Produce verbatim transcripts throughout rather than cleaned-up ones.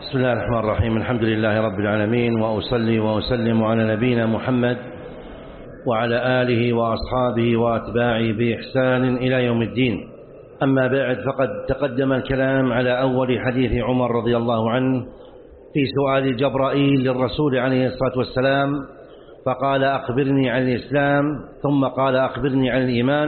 بسم الله الرحمن الرحيم. الحمد لله رب العالمين، وأصلي وأسلم على نبينا محمد وعلى آله وأصحابه وأتباعه بإحسان إلى يوم الدين. أما بعد، فقد تقدم الكلام على أول حديث عمر رضي الله عنه في سؤال جبرائيل للرسول عليه الصلاة والسلام، فقال: أخبرني عن الإسلام، ثم قال: أخبرني عن الإيمان.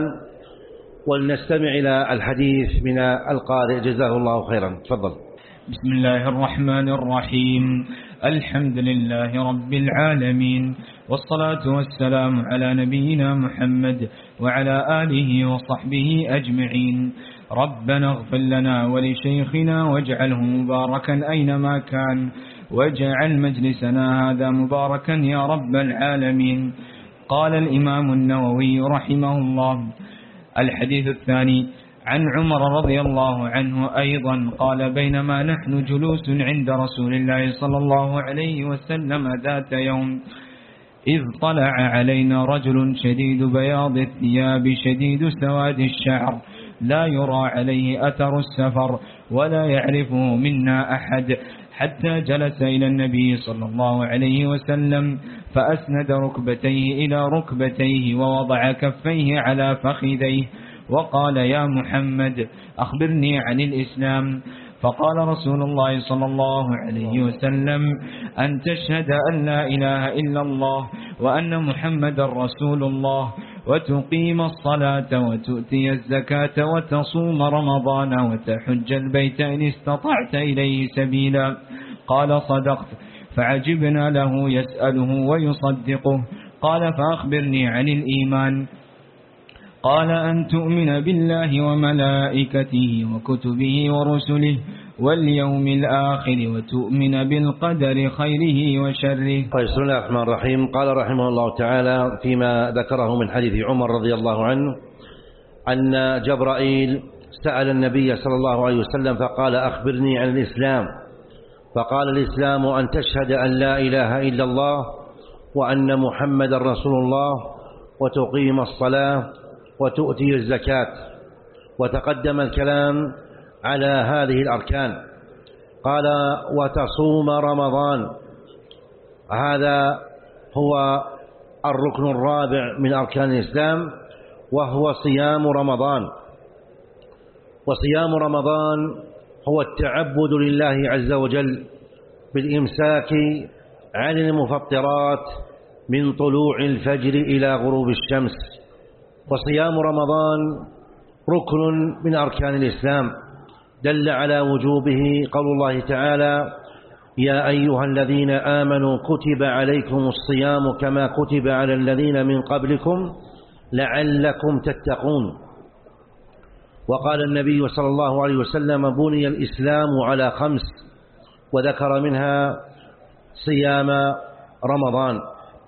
ولنستمع إلى الحديث من القارئ جزاه الله خيرا. تفضل. بسم الله الرحمن الرحيم. الحمد لله رب العالمين، والصلاة والسلام على نبينا محمد وعلى آله وصحبه أجمعين. ربنا اغفر لنا ولشيخنا واجعله مباركا أينما كان، واجعل مجلسنا هذا مباركا يا رب العالمين. قال الإمام النووي رحمه الله: الحديث الثاني عن عمر رضي الله عنه أيضا قال: بينما نحن جلوس عند رسول الله صلى الله عليه وسلم ذات يوم، إذ طلع علينا رجل شديد بياض الثياب شديد سواد الشعر، لا يرى عليه أثر السفر ولا يعرفه منا أحد، حتى جلس إلى النبي صلى الله عليه وسلم فأسند ركبتيه إلى ركبتيه ووضع كفيه على فخذيه وقال: يا محمد أخبرني عن الإسلام. فقال رسول الله صلى الله عليه وسلم: أن تشهد أن لا إله إلا الله وأن محمد رسول الله، وتقيم الصلاة وتؤتي الزكاة وتصوم رمضان وتحج البيت إن استطعت إليه سبيلا. قال: صدقت. فعجبنا له يسأله ويصدقه. قال: فأخبرني عن الإيمان. قال: أن تؤمن بالله وملائكته وكتبه ورسله واليوم الآخر وتؤمن بالقدر خيره وشره. طيب، بسم الله الرحمن الرحيم. قال رحمه الله تعالى فيما ذكره من حديث عمر رضي الله عنه أن جبرائيل سأل النبي صلى الله عليه وسلم فقال: أخبرني عن الإسلام. فقال: الإسلام أن تشهد أن لا إله إلا الله وأن محمد رسول الله، وتقيم الصلاة وتؤتي الزكاة. وتقدم الكلام على هذه الأركان. قال: وتصوم رمضان. هذا هو الركن الرابع من أركان الإسلام، وهو صيام رمضان. وصيام رمضان هو التعبد لله عز وجل بالإمساك عن المفطرات من طلوع الفجر إلى غروب الشمس. وصيام رمضان ركن من أركان الإسلام، دل على وجوبه قول الله تعالى: يا أيها الذين آمنوا كتب عليكم الصيام كما كتب على الذين من قبلكم لعلكم تتقون. وقال النبي صلى الله عليه وسلم: بني الإسلام على خمس، وذكر منها صيام رمضان.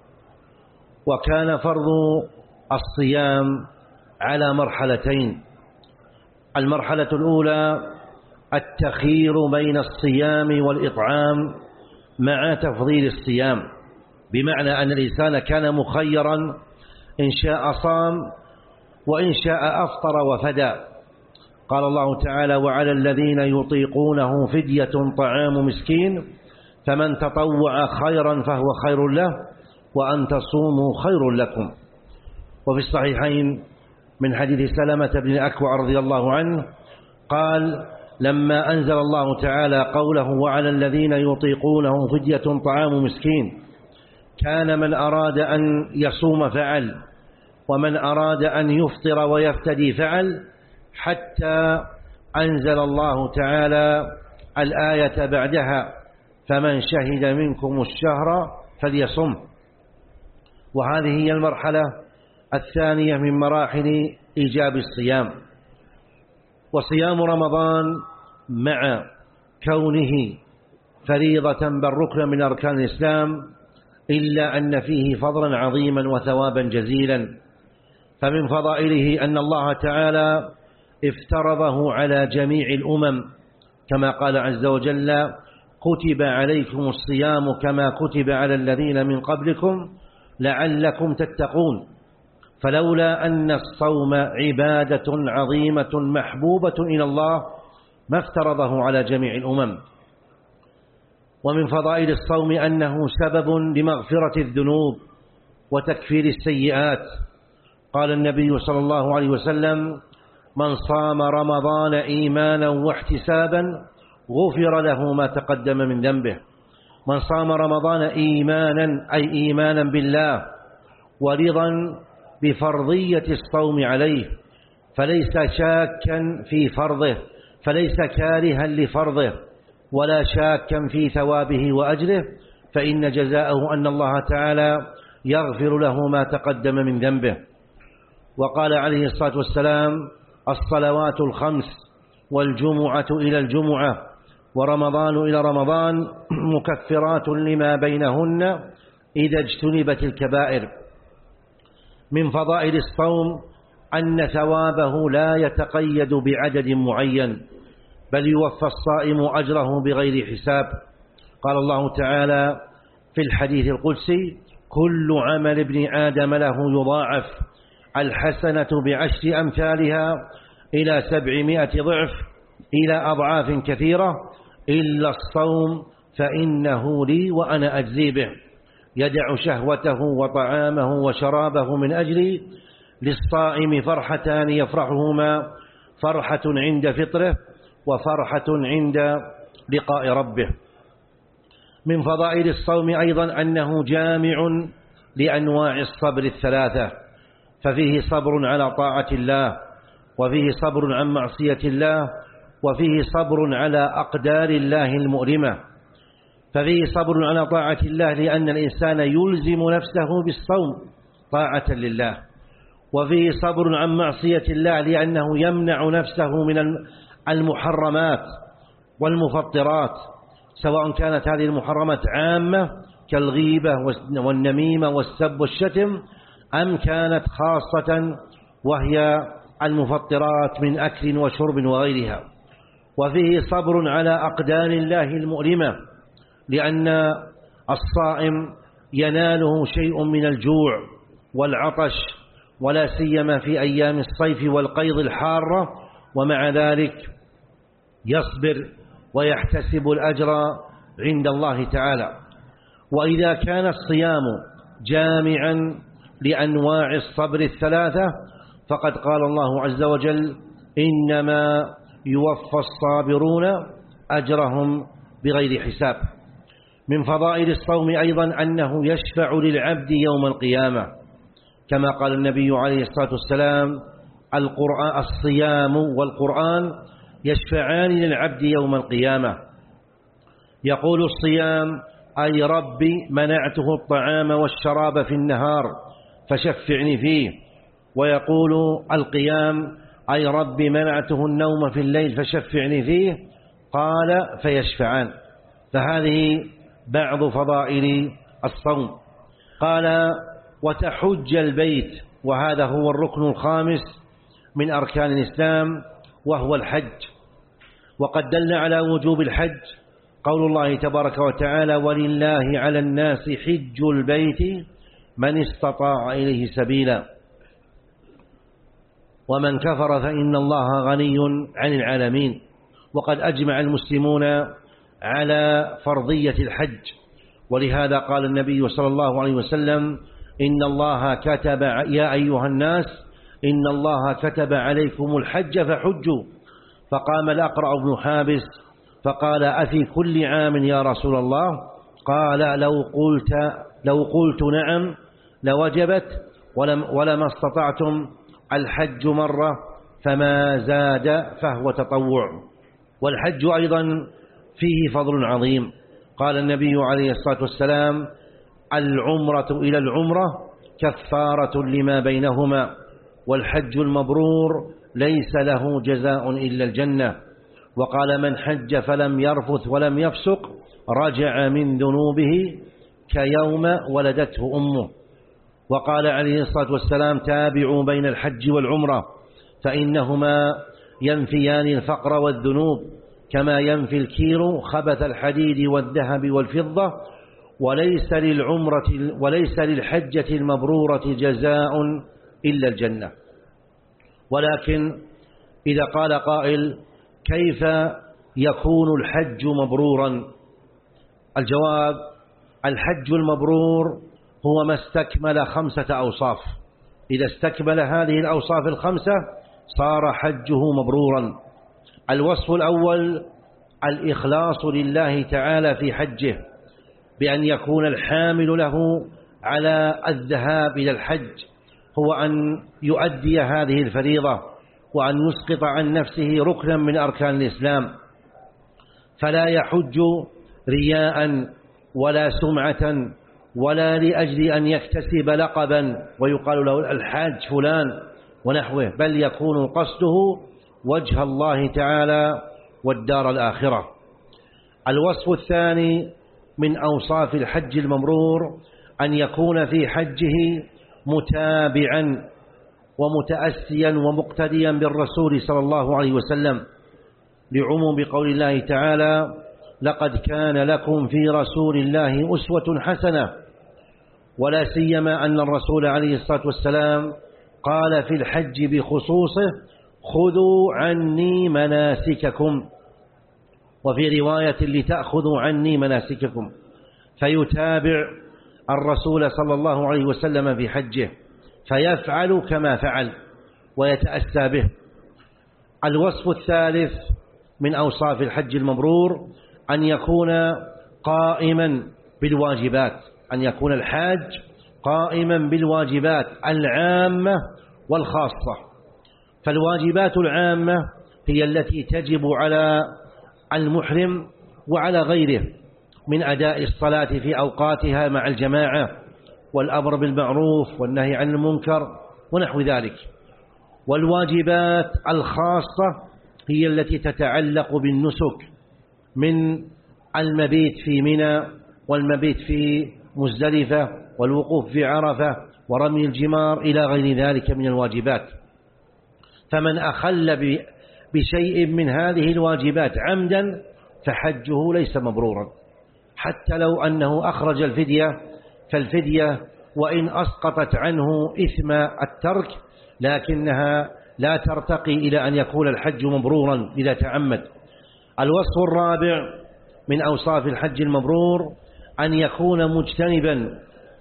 وكان فرض الصيام على مرحلتين. المرحلة الأولى التخيير بين الصيام والإطعام مع تفضيل الصيام، بمعنى أن الإنسان كان مخيرا، إن شاء صام وإن شاء أفطر وفدى. قال الله تعالى: وعلى الذين يطيقونه فدية طعام مسكين، فمن تطوع خيرا فهو خير له، وأن تصوموا خير لكم. وفي الصحيحين من حديث سلمة بن الأكوع رضي الله عنه قال: لما أنزل الله تعالى قوله: وعلى الذين يطيقونه فدية طعام مسكين، كان من أراد أن يصوم فعل، ومن أراد أن يفطر ويفتدي فعل، حتى أنزل الله تعالى الآية بعدها: فمن شهد منكم الشهر فليصم. وهذه هي المرحلة الثانية من مراحل إيجاب الصيام. وصيام رمضان مع كونه فريضة بل ركنا من أركان الإسلام، إلا أن فيه فضلا عظيما وثوابا جزيلا. فمن فضائله أن الله تعالى افترضه على جميع الأمم، كما قال عز وجل: كتب عليكم الصيام كما كتب على الذين من قبلكم لعلكم تتقون. فلولا أن الصوم عبادة عظيمة محبوبة إلى الله ما افترضه على جميع الأمم. ومن فضائل الصوم أنه سبب لمغفرة الذنوب وتكفير السيئات. قال النبي صلى الله عليه وسلم: من صام رمضان إيمانا واحتسابا غفر له ما تقدم من ذنبه. من صام رمضان إيمانا أي إيمانا بالله ورضا بفرضية الصوم عليه، فليس شاكا في فرضه، فليس كارها لفرضه ولا شاكا في ثوابه وأجره، فإن جزاءه أن الله تعالى يغفر له ما تقدم من ذنبه. وقال عليه الصلاة والسلام: الصلوات الخمس والجمعة إلى الجمعة ورمضان إلى رمضان مكفرات لما بينهن إذا اجتنبت الكبائر. من فضائل الصوم أن ثوابه لا يتقيد بعدد معين، بل يوفى الصائم أجره بغير حساب. قال الله تعالى في الحديث القدسي: كل عمل ابن آدم له يضاعف، الحسنة بعشر أمثالها إلى سبعمائة ضعف إلى أضعاف كثيرة إلا الصوم فإنه لي وأنا أجزي به. يدع شهوته وطعامه وشرابه من أجلي. للصائم فرحتان يفرحهما: فرحة عند فطره وفرحة عند لقاء ربه. من فضائل الصوم أيضا أنه جامع لأنواع الصبر الثلاثة، ففيه صبر على طاعة الله، وفيه صبر عن معصية الله، وفيه صبر على أقدار الله المؤلمة. ففيه صبر على طاعة الله لأن الإنسان يلزم نفسه بالصوم طاعة لله، وفيه صبر عن معصية الله لأنه يمنع نفسه من المحرمات والمفطرات، سواء كانت هذه المحرمات عامة كالغيبة والنميمة والسب والشتم، أم كانت خاصة وهي المفطرات من أكل وشرب وغيرها. وفيه صبر على أقدار الله المؤلمة لأن الصائم يناله شيء من الجوع والعطش، ولا سيما في أيام الصيف والقيض الحارة، ومع ذلك يصبر ويحتسب الأجر عند الله تعالى. وإذا كان الصيام جامعا لأنواع الصبر الثلاثة فقد قال الله عز وجل: إنما يوفى الصابرون أجرهم بغير حساب. من فضائل الصوم أيضا أنه يشفع للعبد يوم القيامة، كما قال النبي عليه الصلاة والسلام: القرآن الصيام والقرآن يشفعان للعبد يوم القيامة. يقول الصيام: أي ربي منعته الطعام والشراب في النهار فشفعني فيه. ويقول القيام: أي ربي منعته النوم في الليل فشفعني فيه. قال: فيشفعان. فهذه بعض فضائل الصوم. قال: وتحج البيت، وهذا هو الركن الخامس من أركان الإسلام وهو الحج. وقد دل على وجوب الحج قول الله تبارك وتعالى: ولله على الناس حج البيت من استطاع إليه سبيلا، ومن كفر فإن الله غني عن العالمين. وقد أجمع المسلمون على فرضية الحج، ولهذا قال النبي صلى الله عليه وسلم: إن الله كتب يا أيها الناس إن الله كتب عليكم الحج فحجوا. فقام الأقرع بن حابس فقال: أفي كل عام يا رسول الله؟ قال: لو قلت لو قلت نعم لوجبت، ولم ولما استطعتم الحج مرة فما زاد فهو تطوع. والحج أيضا فيه فضل عظيم. قال النبي عليه الصلاة والسلام: العمرة إلى العمرة كفارة لما بينهما، والحج المبرور ليس له جزاء إلا الجنة. وقال: من حج فلم يرفث ولم يفسق رجع من ذنوبه كيوم ولدته أمه. وقال عليه الصلاة والسلام: تابعوا بين الحج والعمرة فإنهما ينفيان الفقر والذنوب كما ينفي الكير خبث الحديد والذهب والفضة، وليس للعمرة وليس للحجة المبرورة جزاء إلا الجنة. ولكن إذا قال قائل: كيف يكون الحج مبرورا؟ الجواب: الحج المبرور هو ما استكمل خمسة أوصاف. إذا استكمل هذه الأوصاف الخمسة صار حجه مبرورا. الوصف الأول الإخلاص لله تعالى في حجه، بأن يكون الحامل له على الذهاب إلى الحج هو أن يؤدي هذه الفريضة وأن يسقط عن نفسه ركنا من أركان الإسلام، فلا يحج رياء ولا سمعة ولا لأجل أن يكتسب لقبا ويقال له الحاج فلان ونحوه، بل يكون قصده وجه الله تعالى والدار الآخرة. الوصف الثاني من أوصاف الحج المبرور أن يكون في حجه متابعا ومتأسيا ومقتديا بالرسول صلى الله عليه وسلم، لعموم قول الله تعالى: لقد كان لكم في رسول الله أسوة حسنة. ولا سيما أن الرسول عليه الصلاة والسلام قال في الحج بخصوصه: خذوا عني مناسككم، وفي رواية: لتأخذوا عني مناسككم، فيتابع الرسول صلى الله عليه وسلم في حجه فيفعل كما فعل ويتأسى به. الوصف الثالث من أوصاف الحج المبرور أن يكون قائما بالواجبات، أن يكون الحاج قائما بالواجبات العامة والخاصة. فالواجبات العامة هي التي تجب على المحرم وعلى غيره من أداء الصلاة في أوقاتها مع الجماعة، والأمر بالمعروف والنهي عن المنكر ونحو ذلك. والواجبات الخاصة هي التي تتعلق بالنسك من المبيت في منى والمبيت في مزدلفة والوقوف في عرفة ورمي الجمار إلى غير ذلك من الواجبات. فمن أخل بشيء من هذه الواجبات عمدا فحجه ليس مبرورا، حتى لو أنه أخرج الفدية، فالفدية وإن أسقطت عنه إثم الترك لكنها لا ترتقي إلى أن يكون الحج مبرورا إذا تعمد. الوصف الرابع من أوصاف الحج المبرور أن يكون مجتنبا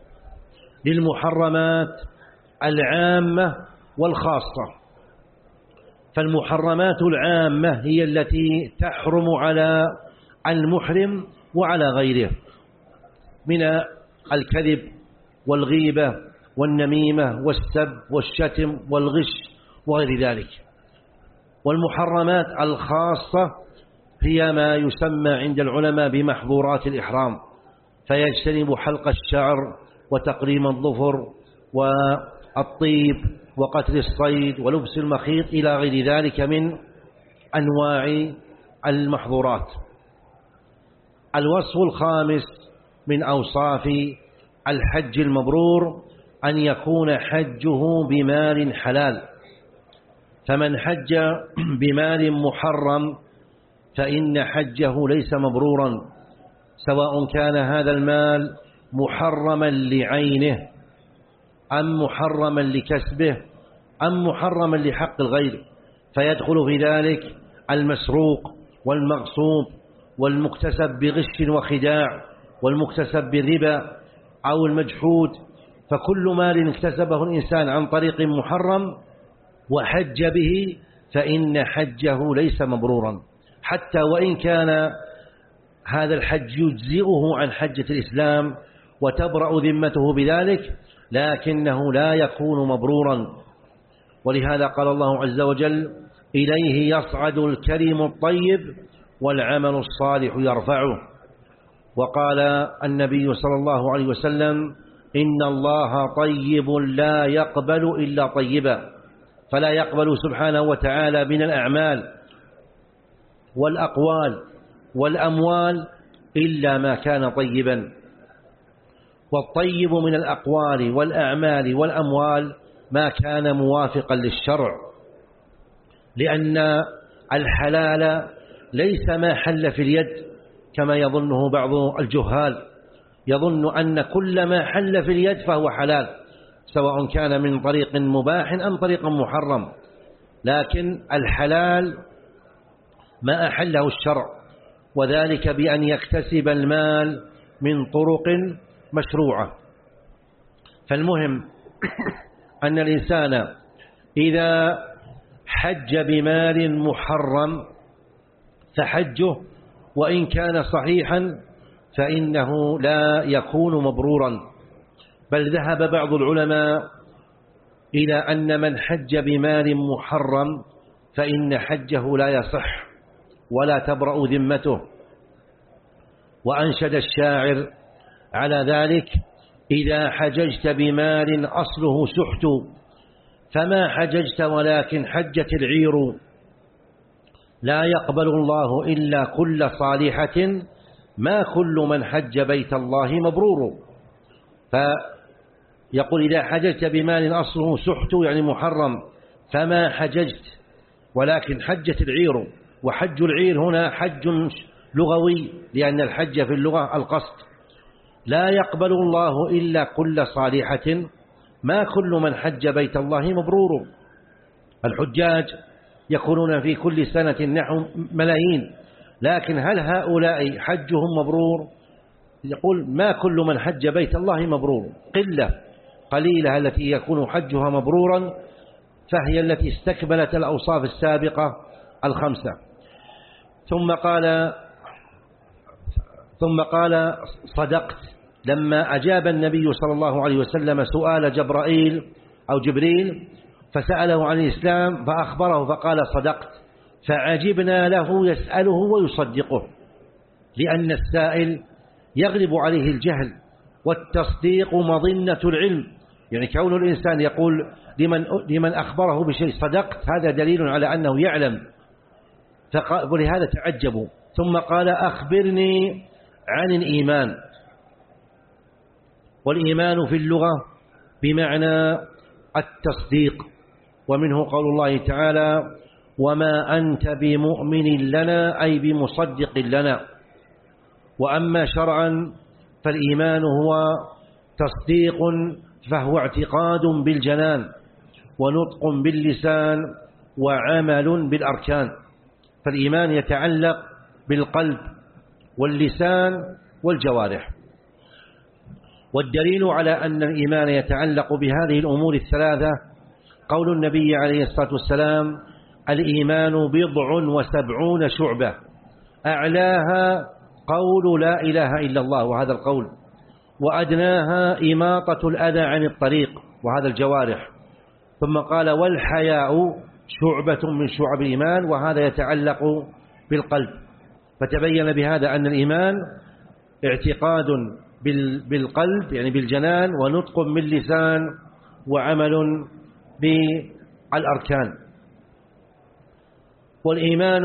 للمحرمات العامة والخاصة. فالمحرمات العامة هي التي تحرم على المحرم وعلى غيره من الكذب والغيبة والنميمة والسب والشتم والغش وغير ذلك. والمحرمات الخاصة هي ما يسمى عند العلماء بمحظورات الإحرام، فيجتنب حلق الشعر وتقريم الظفر والطيب وقتل الصيد ولبس المخيط إلى غير ذلك من أنواع المحظورات. الوصف الخامس من أوصاف الحج المبرور أن يكون حجه بمال حلال. فمن حج بمال محرم فإن حجه ليس مبرورا، سواء كان هذا المال محرما لعينه أم محرما لكسبه أم محرما لحق الغير، فيدخل في ذلك المسروق والمغصوب والمكتسب بغش وخداع والمكتسب بالربا أو المجحود. فكل مال اكتسبه الإنسان عن طريق محرم وحج به فإن حجه ليس مبرورا، حتى وإن كان هذا الحج يجزئه عن حجة الإسلام وتبرأ ذمته بذلك، لكنه لا يكون مبرورا. ولهذا قال الله عز وجل: إليه يصعد الكلم الطيب والعمل الصالح يرفعه. وقال النبي صلى الله عليه وسلم: إن الله طيب لا يقبل إلا طيبا، فلا يقبل سبحانه وتعالى من الأعمال والأقوال والأموال إلا ما كان طيبا. والطيب من الأقوال والأعمال والأموال ما كان موافقا للشرع، لأن الحلال ليس ما حل في اليد كما يظنه بعض الجهال، يظن أن كل ما حل في اليد فهو حلال، سواء كان من طريق مباح أم طريق محرم. لكن الحلال ما أحله الشرع، وذلك بأن يكتسب المال من طرق مشروعة. فالمهم أن الإنسان إذا حج بمال محرم فحجه وإن كان صحيحا فإنه لا يكون مبرورا، بل ذهب بعض العلماء إلى أن من حج بمال محرم فإن حجه لا يصح ولا تبرأ ذمته. وأنشد الشاعر على ذلك: إذا حججت بمال أصله سحت فما حججت ولكن حجت العير، لا يقبل الله إلا كل صالحة ما كل من حج بيت الله مبرور. فيقول إذا حججت بمال أصله سحت يعني محرم فما حججت ولكن حجت العير. وحج العير هنا حج لغوي لأن الحج في اللغة القصد. لا يقبل الله إلا كل صالحة ما كل من حج بيت الله مبرور. الحجاج يكونون في كل سنة نحو ملايين، لكن هل هؤلاء حجهم مبرور؟ يقول ما كل من حج بيت الله مبرور، قلة قليلة التي يكون حجها مبرورا، فهي التي استكملت الأوصاف السابقة الخمسة. ثم قال ثم قال صدقت لما أجاب النبي صلى الله عليه وسلم سؤال جبرائيل أو جبريل فسأله عن الإسلام فأخبره فقال صدقت، فعجبنا له يسأله ويصدقه، لأن السائل يغلب عليه الجهل والتصديق مظنة العلم. يعني كون الإنسان يقول لمن, لمن أخبره بشيء صدقت هذا دليل على أنه يعلم، ولهذا تعجبوا. ثم قال أخبرني عن الإيمان. والإيمان في اللغة بمعنى التصديق، ومنه قول الله تعالى وما أنت بمؤمن لنا أي بمصدق لنا. وأما شرعا فالإيمان هو تصديق فهو اعتقاد بالجنان ونطق باللسان وعمل بالأركان. فالإيمان يتعلق بالقلب واللسان والجوارح. والدليل على أن الإيمان يتعلق بهذه الأمور الثلاثة قول النبي عليه الصلاة والسلام الإيمان بضع وسبعون شعبة أعلاها قول لا إله إلا الله وهذا القول، وأدناها إماطة الأذى عن الطريق وهذا الجوارح. ثم قال والحياء شعبة من شعب الإيمان وهذا يتعلق بالقلب. فتبين بهذا أن الإيمان اعتقاد بالقلب يعني بالجنان ونطق باللسان وعمل بالأركان. والإيمان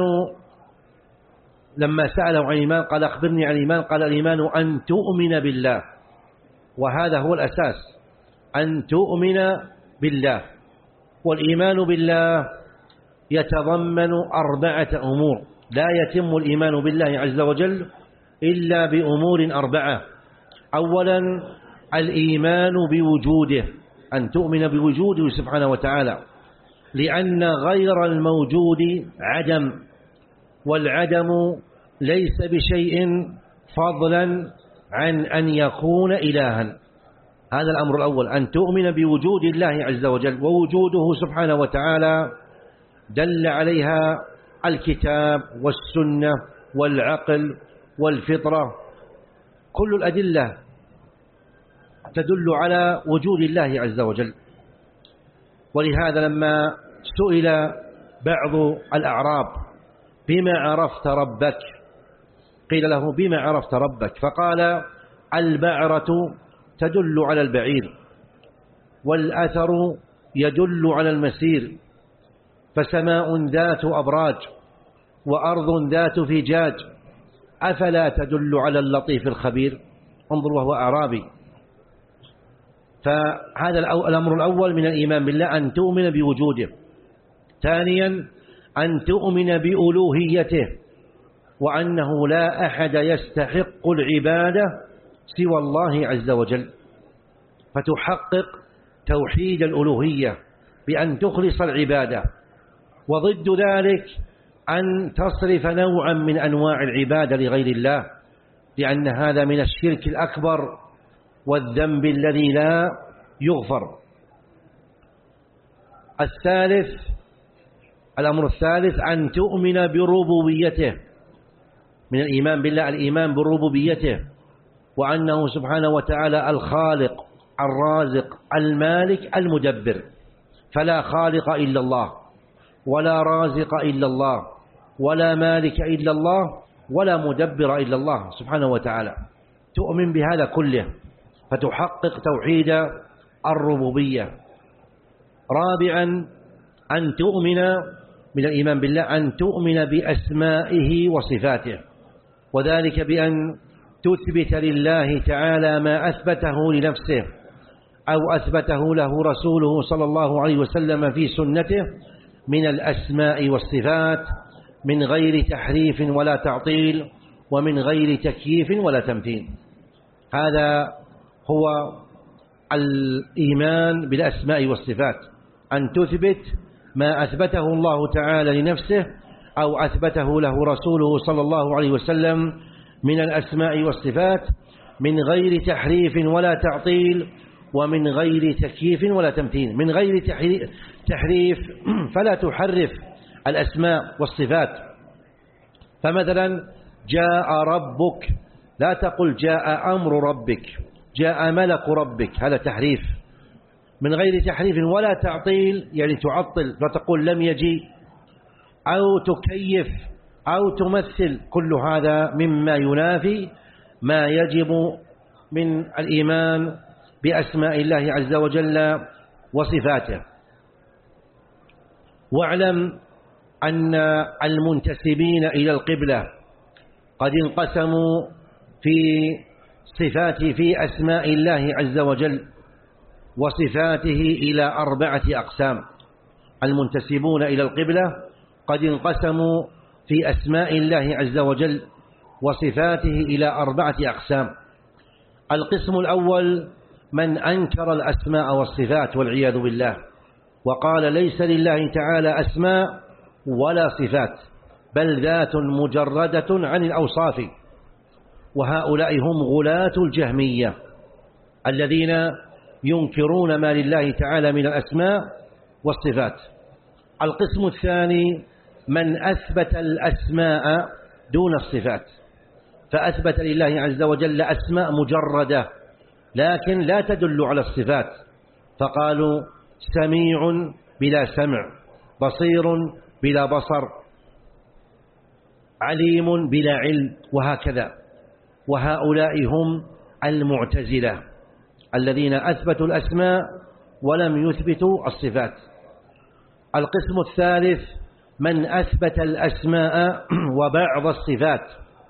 لما سأله عن الإيمان قال أخبرني عن الإيمان قال الإيمان أن تؤمن بالله، وهذا هو الأساس أن تؤمن بالله. والإيمان بالله يتضمن أربعة أمور، لا يتم الإيمان بالله عز وجل إلا بأمور أربعة. أولا الإيمان بوجوده، أن تؤمن بوجوده سبحانه وتعالى، لأن غير الموجود عدم، والعدم ليس بشيء فضلا عن أن يكون إلها. هذا الأمر الأول أن تؤمن بوجود الله عز وجل، ووجوده سبحانه وتعالى دل عليها الكتاب والسنة والعقل والفطرة، كل الأدلة تدل على وجود الله عز وجل. ولهذا لما سئل بعض الأعراب بما عرفت ربك قيل له بما عرفت ربك فقال البعرة تدل على البعير والأثر يدل على المسير، فسماء ذات أبراج وأرض ذات فجاج أفلا تدل على اللطيف الخبير. انظر وهو أعرابي. فهذا الأمر الأول من الإيمان بالله أن تؤمن بوجوده. ثانيا أن تؤمن بألوهيته وأنه لا أحد يستحق العبادة سوى الله عز وجل، فتحقق توحيد الألوهية بأن تخلص العبادة. وضد ذلك أن تصرف نوعا من أنواع العبادة لغير الله، لأن هذا من الشرك الأكبر والذنب الذي لا يغفر. الثالث الأمر الثالث أن تؤمن بربوبيته، من الإيمان بالله الإيمان بربوبيته، وأنه سبحانه وتعالى الخالق الرازق المالك المدبر، فلا خالق إلا الله ولا رازق إلا الله ولا مالك إلا الله ولا مدبر إلا الله سبحانه وتعالى. تؤمن بهذا كله فتحقق توحيد الربوبية. رابعا أن تؤمن من الإيمان بالله أن تؤمن بأسمائه وصفاته، وذلك بأن تثبت لله تعالى ما أثبته لنفسه أو أثبته له رسوله صلى الله عليه وسلم في سنته من الأسماء والصفات، من غير تحريف ولا تعطيل، ومن غير تكييف ولا تمثيل. هذا هو الإيمان بالأسماء والصفات، أن تثبت ما أثبته الله تعالى لنفسه أو أثبته له رسوله صلى الله عليه وسلم من الأسماء والصفات، من غير تحريف ولا تعطيل، ومن غير تكييف ولا تمثيل. من غير تحريف فلا تحرف الأسماء والصفات، فمثلا جاء ربك لا تقل جاء أمر ربك، جاء ملك ربك، هذا تحريف. من غير تحريف ولا تعطيل، يعني تعطل فتقول لم يجي، أو تكيف أو تمثل، كل هذا مما ينافي ما يجب من الإيمان بأسماء الله عز وجل وصفاته. واعلم أن المنتسبين إلى القبلة قد انقسموا في صفات في أسماء الله عز وجل وصفاته إلى أربعة أقسام. المنتسبون إلى القبلة قد انقسموا في أسماء الله عز وجل وصفاته إلى أربعة أقسام. القسم الأول من أنكر الأسماء والصفات والعياذ بالله، وقال ليس لله تعالى أسماء ولا صفات، بل ذات مجردة عن الأوصاف. وهؤلاء هم غلاة الجهمية الذين ينكرون ما لله تعالى من الأسماء والصفات. القسم الثاني من أثبت الأسماء دون الصفات، فأثبت لله عز وجل أسماء مجردة لكن لا تدل على الصفات، فقالوا سميع بلا سمع، بصير بلا بصر، عليم بلا علم، وهكذا. وهؤلاء هم المعتزلة الذين أثبتوا الأسماء ولم يثبتوا الصفات. القسم الثالث من أثبت الأسماء وبعض الصفات،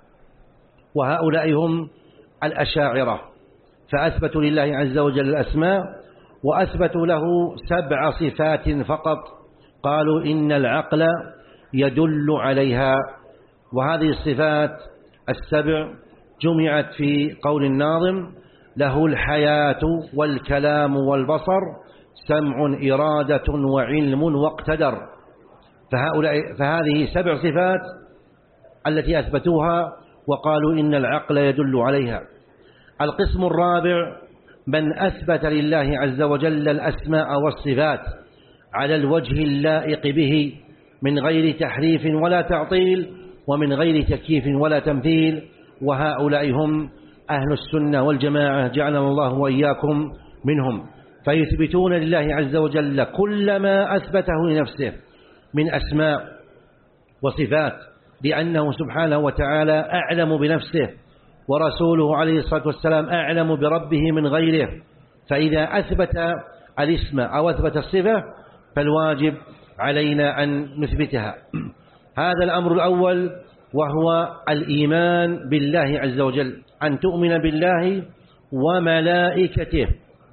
وهؤلاء هم الأشاعرة، فأثبتوا لله عز وجل الأسماء وأثبتوا له سبع صفات فقط، قالوا إن العقل يدل عليها. وهذه الصفات السبع جمعت في قول الناظم له الحياة والكلام والبصر سمع إرادة وعلم واقتدر. فهؤلاء فهذه سبع صفات التي أثبتوها وقالوا إن العقل يدل عليها. القسم الرابع من أثبت لله عز وجل الأسماء والصفات على الوجه اللائق به من غير تحريف ولا تعطيل ومن غير تكييف ولا تمثيل، وهؤلاء هم أهل السنة والجماعة، جعلنا الله وإياكم منهم. فيثبتون لله عز وجل كل ما أثبته لنفسه من أسماء وصفات، لأنه سبحانه وتعالى أعلم بنفسه، ورسوله عليه الصلاة والسلام أعلم بربه من غيره. فإذا أثبت الاسم أو أثبت الصفة فالواجب علينا أن نثبتها. هذا الأمر الأول، وهو الإيمان بالله عز وجل، أن تؤمن بالله وملائكته.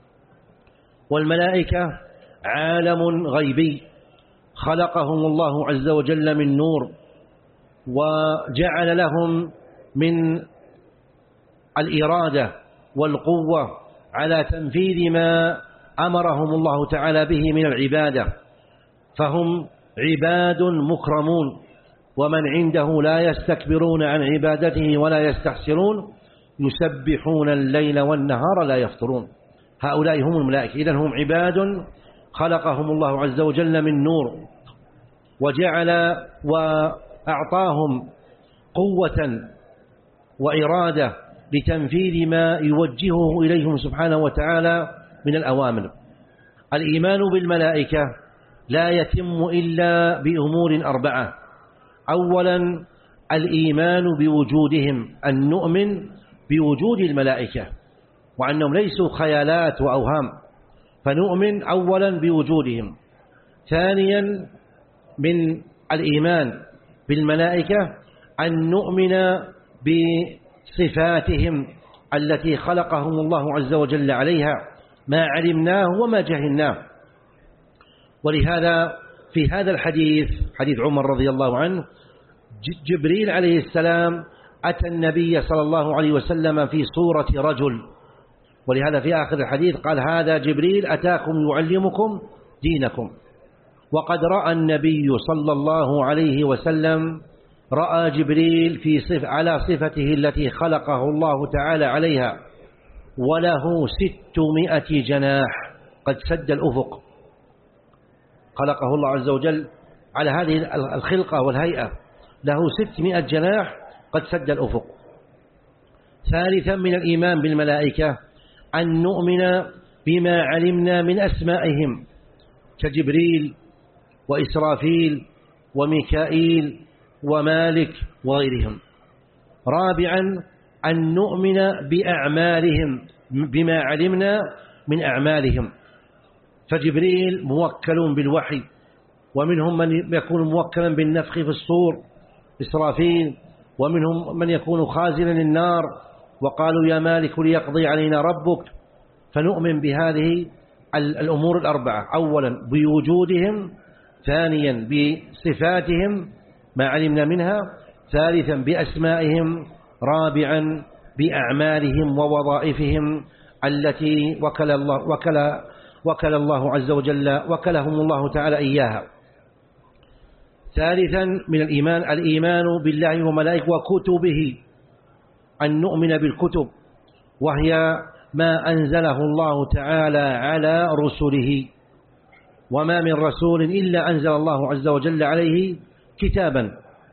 والملائكة عالم غيبي خلقهم الله عز وجل من نور، وجعل لهم من الإرادة والقوة على تنفيذ ما أمرهم الله تعالى به من العبادة، فهم عباد مكرمون. ومن عنده لا يستكبرون عن عبادته ولا يستحسرون يسبحون الليل والنهار لا يفترون. هؤلاء هم الملائكة. إذن هم عباد خلقهم الله عز وجل من نور، وجعل وأعطاهم قوة وإرادة لتنفيذ ما يوجهه إليهم سبحانه وتعالى من الأوامر. الإيمان بالملائكة لا يتم إلا بأمور أربعة. أولا الإيمان بوجودهم، أن نؤمن بوجود الملائكة وأنهم ليسوا خيالات وأوهام، فنؤمن أولا بوجودهم. ثانيا من الإيمان بالملائكة أن نؤمن بصفاتهم التي خلقهم الله عز وجل عليها، ما علمناه وما جهلناه. ولهذا في هذا الحديث، حديث عمر رضي الله عنه، جبريل عليه السلام أتى النبي صلى الله عليه وسلم في صورة رجل، ولهذا في آخر الحديث قال هذا جبريل أتاكم يعلمكم دينكم. وقد رأى النبي صلى الله عليه وسلم رأى جبريل في صف على صفته التي خلقه الله تعالى عليها، وله ستمائة جناح قد سد الأفق. خلقه الله عز وجل على هذه الخلقة والهيئة، له ستمائة جناح قد سد الأفق. ثالثا من الإيمان بالملائكة أن نؤمن بما علمنا من أسمائهم كجبريل وإسرافيل وميكائيل ومالك وغيرهم. رابعا أن نؤمن بأعمالهم، بما علمنا من أعمالهم، فجبريل موكل بالوحي، ومنهم من يكون موكلا بالنفخ في الصور إسرافيل، ومنهم من يكون خازنا النار، وقالوا يا مالك ليقضي علينا ربك. فنؤمن بهذه الأمور الأربعة، أولا بوجودهم، ثانيا بصفاتهم ما علمنا منها، ثالثا بأسمائهم، رابعا بأعمالهم ووظائفهم التي وكل الله, وكل وكل الله عز وجل وكلهم الله تعالى إياها. ثالثا من الإيمان الإيمان بالله وملائكته وكتبه، أن نؤمن بالكتب، وهي ما أنزله الله تعالى على رسله، وما من رسول إلا أنزل الله عز وجل عليه كتابا.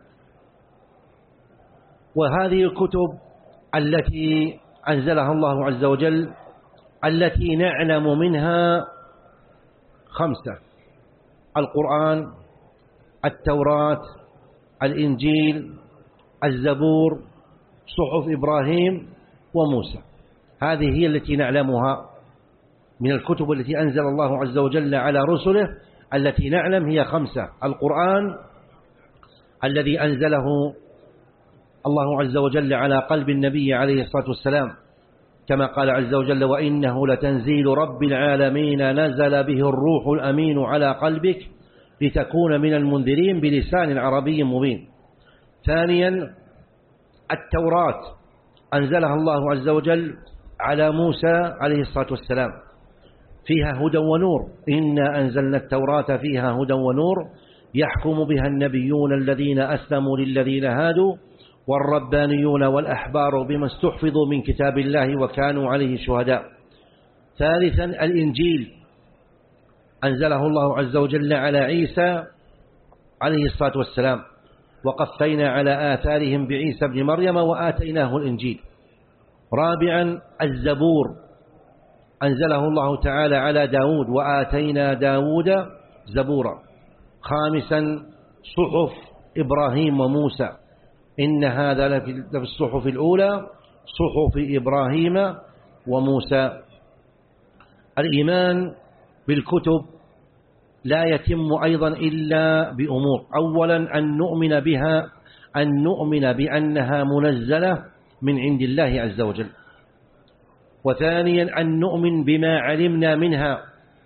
وهذه الكتب التي أنزلها الله عز وجل التي نعلم منها خمسة: القرآن، التوراة، الإنجيل، الزبور، صحف إبراهيم وموسى. هذه هي التي نعلمها من الكتب التي أنزل الله عز وجل على رسله. التي نعلم هي خمسة: القرآن الذي أنزله الله عز وجل على قلب النبي عليه الصلاة والسلام، كما قال عز وجل وإنه لتنزيل رب العالمين نزل به الروح الأمين على قلبك لتكون من المنذرين بلسان عربي مبين. ثانيا التوراة أنزلها الله عز وجل على موسى عليه الصلاة والسلام، فيها هدى ونور، إنا أنزلنا التوراة فيها هدى ونور يحكم بها النبيون الذين أسلموا للذين هادوا والربانيون والأحبار بما استحفظوا من كتاب الله وكانوا عليه شهداء. ثالثا الإنجيل أنزله الله عز وجل على عيسى عليه الصلاة والسلام، وقفينا على آثارهم بعيسى بن مريم وآتيناه الإنجيل. رابعا الزبور أنزله الله تعالى على داود وآتينا داود زبورا. خامسا صحف إبراهيم وموسى، إن هذا لفي الصحف الأولى صحف إبراهيم وموسى. الإيمان بالكتب لا يتم أيضا إلا بأمور: أولا أن نؤمن بها، أن نؤمن بأنها منزلة من عند الله عز وجل. وثانيا أن نؤمن بما علمنا منها،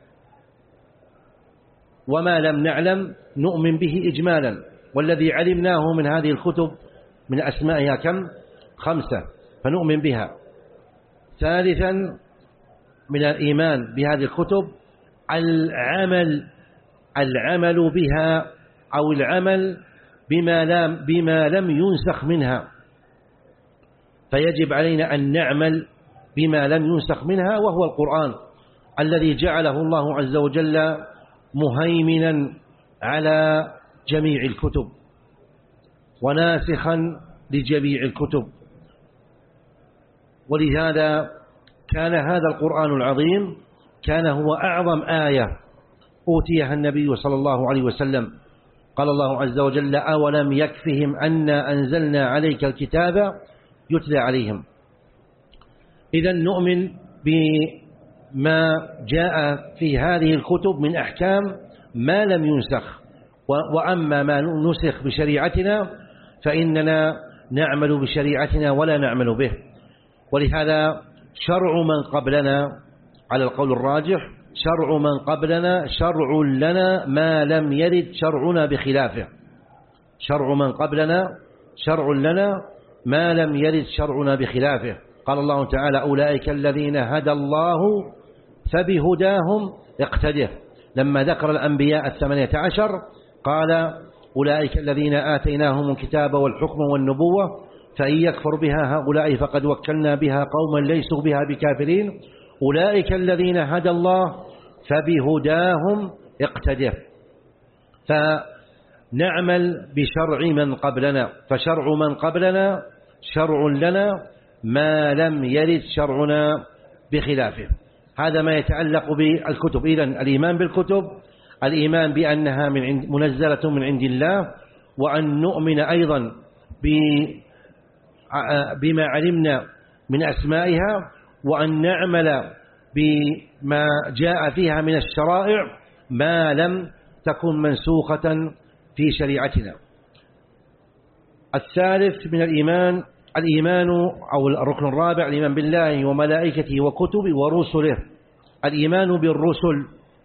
وما لم نعلم نؤمن به إجمالا. والذي علمناه من هذه الكتب من أسمائها كم؟ خمسة، فنؤمن بها. ثالثا من الإيمان بهذه الكتب العمل العمل بها، أو العمل بما لم, بما لم ينسخ منها، فيجب علينا أن نعمل بما لم ينسخ منها، وهو القرآن الذي جعله الله عز وجل مهيمنا على جميع الكتب وناسخا لجميع الكتب. ولهذا كان هذا القرآن العظيم كان هو أعظم آية أوتيها النبي صلى الله عليه وسلم. قال الله عز وجل: أولم يكفهم أنا أنزلنا عليك الكتاب يتلى عليهم. إذن نؤمن بما جاء في هذه الكتب من أحكام ما لم ينسخ، وأما ما نسخ بشريعتنا فإننا نعمل بشريعتنا ولا نعمل به. ولهذا شرع من قبلنا على القول الراجح شرع من قبلنا شرع لنا ما لم يرد شرعنا بخلافه. شرع من قبلنا شرع لنا ما لم يرد شرعنا بخلافه. قال الله تعالى: أولئك الذين هدى الله فبهداهم اقتده. لما ذكر الأنبياء الثمانية عشر قال: أولئك الذين آتيناهم الكتاب والحكم والنبوة فإن يكفر بها هؤلاء فقد وكلنا بها قوما ليسوا بها بكافرين أولئك الذين هدى الله فبهداهم اقتده. فنعمل بشرع من قبلنا، فشرع من قبلنا شرع لنا ما لم يرد شرعنا بخلافه. هذا ما يتعلق بالكتب. إذن الإيمان بالكتب، الإيمان بأنها من عند منزلة من عند الله، وأن نؤمن أيضا بما علمنا من أسمائها، وأن نعمل بما جاء فيها من الشرائع ما لم تكن منسوخة في شريعتنا. الثالث من الإيمان الإيمان أو الركن الرابع الإيمان بالله وملائكته وكتبه ورسله. الإيمان بالرسل،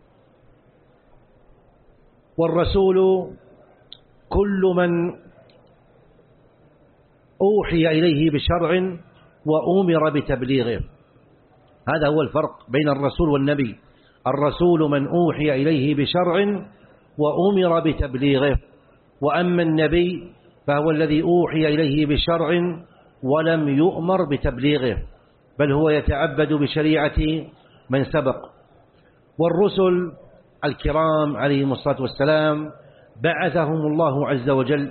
والرسول كل من أوحي إليه بشرع وأمر بتبليغه. هذا هو الفرق بين الرسول والنبي. الرسول من أوحي إليه بشرع وأمر بتبليغه، وأما النبي فهو الذي أوحي إليه بشرع ولم يؤمر بتبليغه، بل هو يتعبد بشريعة من سبق. والرسل الكرام عليهم الصلاة والسلام بعثهم الله عز وجل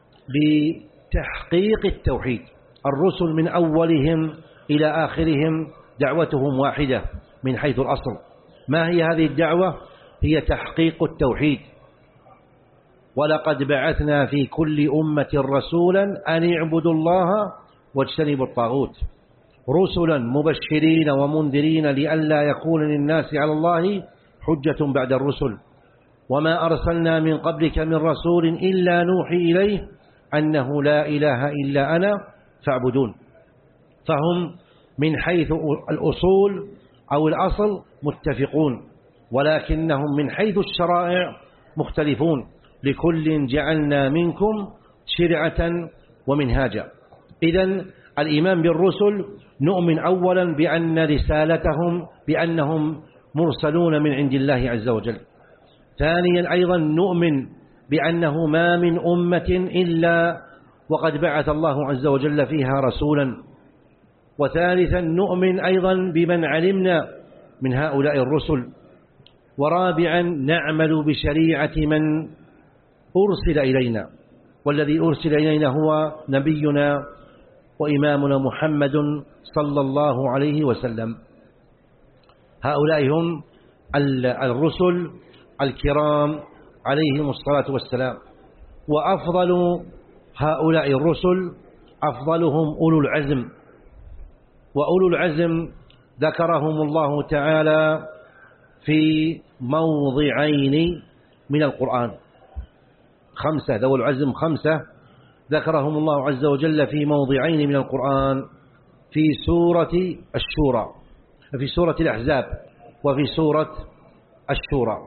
لتحقيق التوحيد. الرسل من أولهم إلى آخرهم دعوتهم واحدة من حيث الأصل. ما هي هذه الدعوة؟ هي تحقيق التوحيد. ولقد بعثنا في كل أمة رسولا أن اعبدوا الله واجتنبوا الطاغوت، رسلا مبشرين ومنذرين لئلا يكون للناس على الله حجة بعد الرسل، وما أرسلنا من قبلك من رسول إلا نوحي إليه أنه لا إله إلا أنا فاعبدون. فهم من حيث الأصول أو الأصل متفقون، ولكنهم من حيث الشرائع مختلفون. لكل جعلنا منكم شرعة ومنهاجا. إذن الإيمان بالرسل نؤمن أولا بأن رسالتهم بأنهم مرسلون من عند الله عز وجل. ثانيا أيضا نؤمن بأنه ما من أمة إلا وقد بعث الله عز وجل فيها رسولا. وثالثا نؤمن أيضا بمن علمنا من هؤلاء الرسل. ورابعا نعمل بشريعة من أرسل إلينا، والذي أرسل إلينا هو نبينا وإمامنا محمد صلى الله عليه وسلم. هؤلاء هم الرسل الكرام عليهم الصلاة والسلام. وأفضل هؤلاء الرسل أفضلهم أولو العزم. وأولو العزم ذكرهم الله تعالى في موضعين من القرآن. خمسة، ذو العزم خمسة ذكرهم الله عز وجل في موضعين من القرآن، في سورة الشورى، في سورة الأحزاب، وفي سورة الشورى.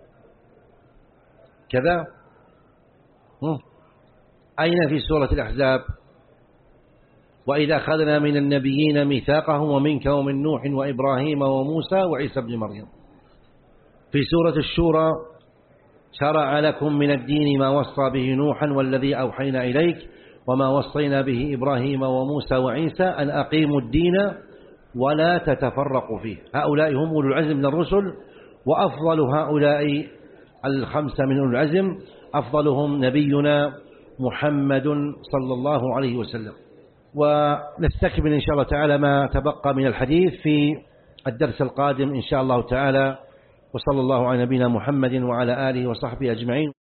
كذا أين في سورة الأحزاب؟ وإذا أخذنا من النبيين ميثاقهم ومنك ومن نوح وإبراهيم وموسى وعيسى بن مريم. في سورة الشورى شرع لكم من الدين ما وصى به نوحا والذي أوحينا إليك وما وصينا به إبراهيم وموسى وعيسى أن أقيموا الدين ولا تتفرقوا فيه. هؤلاء هم أولو العزم من الرسل، وأفضل هؤلاء الخمسة من أولو العزم أفضلهم نبينا محمد صلى الله عليه وسلم. ونستكمل إن شاء الله تعالى ما تبقى من الحديث في الدرس القادم إن شاء الله تعالى، وصلى الله على نبينا محمد وعلى آله وصحبه أجمعين.